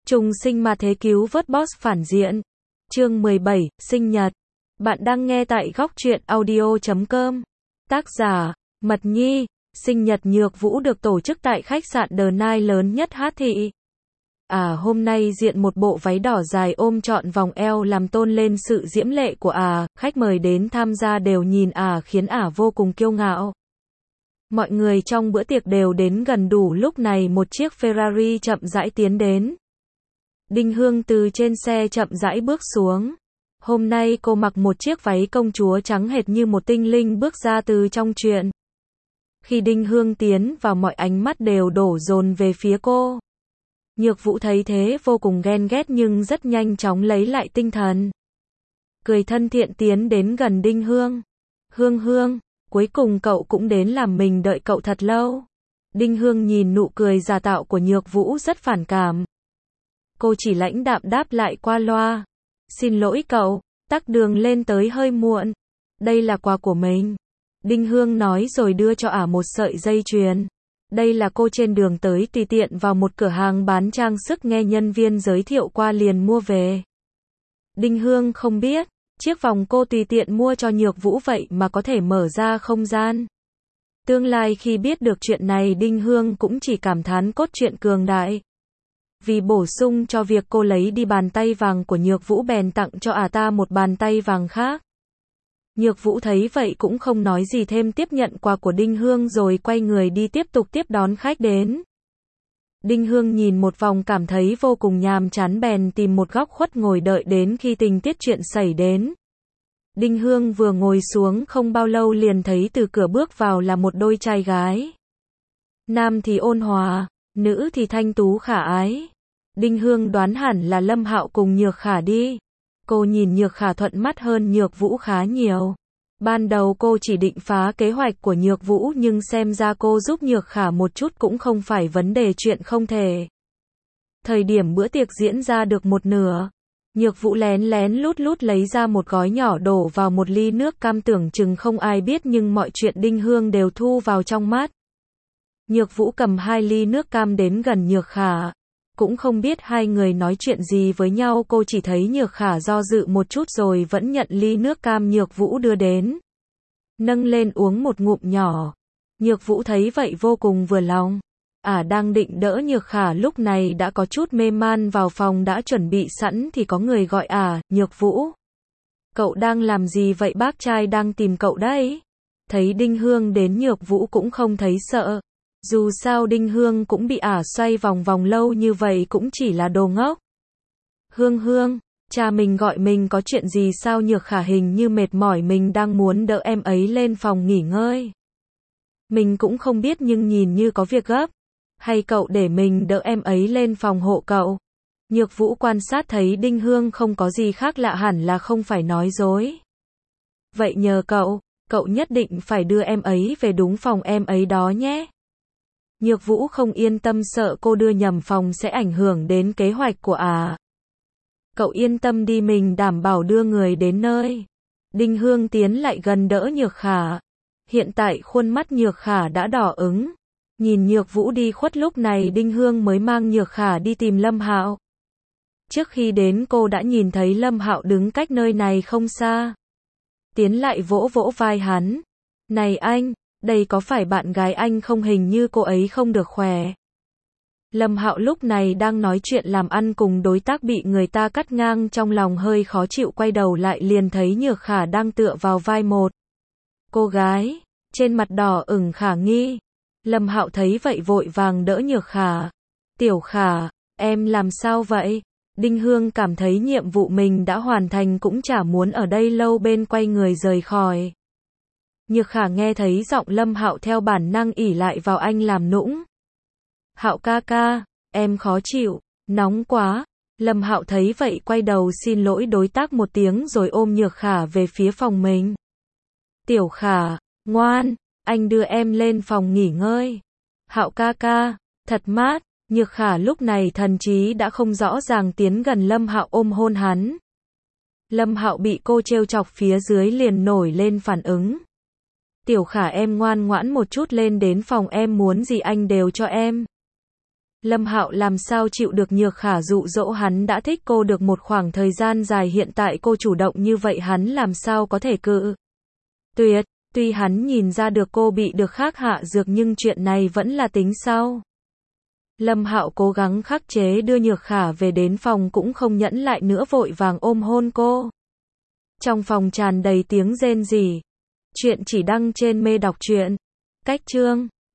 Trùng sinh mà thế cứu vớt boss phản diện. Chương 17, sinh nhật. Bạn đang nghe tại góc truyện audio.com. Tác giả, Mật Nhi. Sinh nhật Nhược Vũ được tổ chức tại khách sạn The Nile lớn nhất Hát Thị. Hôm nay diện một bộ váy đỏ dài ôm trọn vòng eo làm tôn lên sự diễm lệ của khách mời đến tham gia đều nhìn khiến vô cùng kiêu ngạo. Mọi người trong bữa tiệc đều đến gần đủ lúc này một chiếc Ferrari chậm rãi tiến đến. Đinh Hương từ trên xe chậm rãi bước xuống. Hôm nay cô mặc một chiếc váy công chúa trắng hệt như một tinh linh bước ra từ trong truyện. Khi Đinh Hương tiến vào mọi ánh mắt đều đổ dồn về phía cô. Nhược Vũ thấy thế vô cùng ghen ghét nhưng rất nhanh chóng lấy lại tinh thần. Cười thân thiện tiến đến gần Đinh Hương. Hương, cuối cùng cậu cũng đến làm mình đợi cậu thật lâu. Đinh Hương nhìn nụ cười giả tạo của Nhược Vũ rất phản cảm. Cô chỉ lãnh đạm đáp lại qua loa. Xin lỗi cậu, tắc đường lên tới hơi muộn. Đây là quà của mình. Đinh Hương nói rồi đưa cho một sợi dây chuyền. Đây là cô trên đường tới tùy tiện vào một cửa hàng bán trang sức nghe nhân viên giới thiệu qua liền mua về. Đinh Hương không biết, chiếc vòng cô tùy tiện mua cho Nhược Vũ vậy mà có thể mở ra không gian. Tương lai khi biết được chuyện này Đinh Hương cũng chỉ cảm thán cốt truyện cường đại. Vì bổ sung cho việc cô lấy đi bàn tay vàng của Nhược Vũ bèn tặng cho ta một bàn tay vàng khác. Nhược Vũ thấy vậy cũng không nói gì thêm tiếp nhận quà của Đinh Hương rồi quay người đi tiếp tục tiếp đón khách đến. Đinh Hương nhìn một vòng cảm thấy vô cùng nhàm chán bèn tìm một góc khuất ngồi đợi đến khi tình tiết chuyện xảy đến. Đinh Hương vừa ngồi xuống không bao lâu liền thấy từ cửa bước vào là một đôi trai gái. Nam thì ôn hòa, nữ thì thanh tú khả ái. Đinh Hương đoán hẳn là Lâm Hạo cùng Nhược Khả đi. Cô nhìn Nhược Khả thuận mắt hơn Nhược Vũ khá nhiều. Ban đầu cô chỉ định phá kế hoạch của Nhược Vũ nhưng xem ra cô giúp Nhược Khả một chút cũng không phải vấn đề chuyện không thể. Thời điểm bữa tiệc diễn ra được một nửa, Nhược Vũ lén lén lút lút lấy ra một gói nhỏ đổ vào một ly nước cam tưởng chừng không ai biết nhưng mọi chuyện Đinh Hương đều thu vào trong mắt. Nhược Vũ cầm 2 ly nước cam đến gần Nhược Khả. Cũng không biết hai người nói chuyện gì với nhau cô chỉ thấy Nhược Khả do dự một chút rồi vẫn nhận ly nước cam Nhược Vũ đưa đến. Nâng lên uống một ngụm nhỏ. Nhược Vũ thấy vậy vô cùng vừa lòng. Đang định đỡ Nhược Khả lúc này đã có chút mê man vào phòng đã chuẩn bị sẵn thì có người gọi Nhược Vũ. Cậu đang làm gì vậy bác trai đang tìm cậu đấy. Thấy Đinh Hương đến Nhược Vũ cũng không thấy sợ. Dù sao Đinh Hương cũng bị xoay vòng vòng lâu như vậy cũng chỉ là đồ ngốc. Hương, cha mình gọi mình có chuyện gì sao Nhược Khả hình như mệt mỏi mình đang muốn đỡ em ấy lên phòng nghỉ ngơi. Mình cũng không biết nhưng nhìn như có việc gấp. Hay cậu để mình đỡ em ấy lên phòng hộ cậu. Nhược Vũ quan sát thấy Đinh Hương không có gì khác lạ hẳn là không phải nói dối. Vậy nhờ cậu nhất định phải đưa em ấy về đúng phòng em ấy đó nhé. Nhược Vũ không yên tâm sợ cô đưa nhầm phòng sẽ ảnh hưởng đến kế hoạch của Cậu yên tâm đi mình đảm bảo đưa người đến nơi. Đinh Hương tiến lại gần đỡ Nhược Khả. Hiện tại khuôn mắt Nhược Khả đã đỏ ửng. Nhìn Nhược Vũ đi khuất lúc này Đinh Hương mới mang Nhược Khả đi tìm Lâm Hạo. Trước khi đến cô đã nhìn thấy Lâm Hạo đứng cách nơi này không xa. Tiến lại vỗ vỗ vai hắn. Này anh! Đây có phải bạn gái anh không hình như cô ấy không được khỏe. Lâm Hạo lúc này đang nói chuyện làm ăn cùng đối tác bị người ta cắt ngang trong lòng hơi khó chịu quay đầu lại liền thấy Nhược Khả đang tựa vào vai một cô gái, trên mặt đỏ ửng khả nghi. Lâm Hạo thấy vậy vội vàng đỡ Nhược Khả. Tiểu Khả, em làm sao vậy? Đinh Hương cảm thấy nhiệm vụ mình đã hoàn thành cũng chả muốn ở đây lâu bên quay người rời khỏi. Nhược Khả nghe thấy giọng Lâm Hạo theo bản năng ỷ lại vào anh làm nũng. Hạo ca, em khó chịu, nóng quá. Lâm Hạo thấy vậy quay đầu xin lỗi đối tác một tiếng rồi ôm Nhược Khả về phía phòng mình. Tiểu Khả, ngoan, anh đưa em lên phòng nghỉ ngơi. Hạo ca, thật mát. Nhược Khả lúc này thần trí đã không rõ ràng tiến gần Lâm Hạo ôm hôn hắn. Lâm Hạo bị cô trêu chọc phía dưới liền nổi lên phản ứng. Tiểu Khả em ngoan ngoãn một chút lên đến phòng em muốn gì anh đều cho em. Lâm Hạo làm sao chịu được Nhược Khả dụ dỗ, hắn đã thích cô được một khoảng thời gian dài, hiện tại cô chủ động như vậy hắn làm sao có thể cự tuyệt. Tuy hắn nhìn ra được cô bị được khác hạ dược nhưng chuyện này vẫn là tính sau. Lâm Hạo cố gắng khắc chế đưa Nhược Khả về đến phòng, cũng không nhẫn lại nữa, vội vàng ôm hôn cô. Trong phòng tràn đầy tiếng rên rỉ. Chuyện chỉ đăng trên Mê Đọc Truyện. Cách chương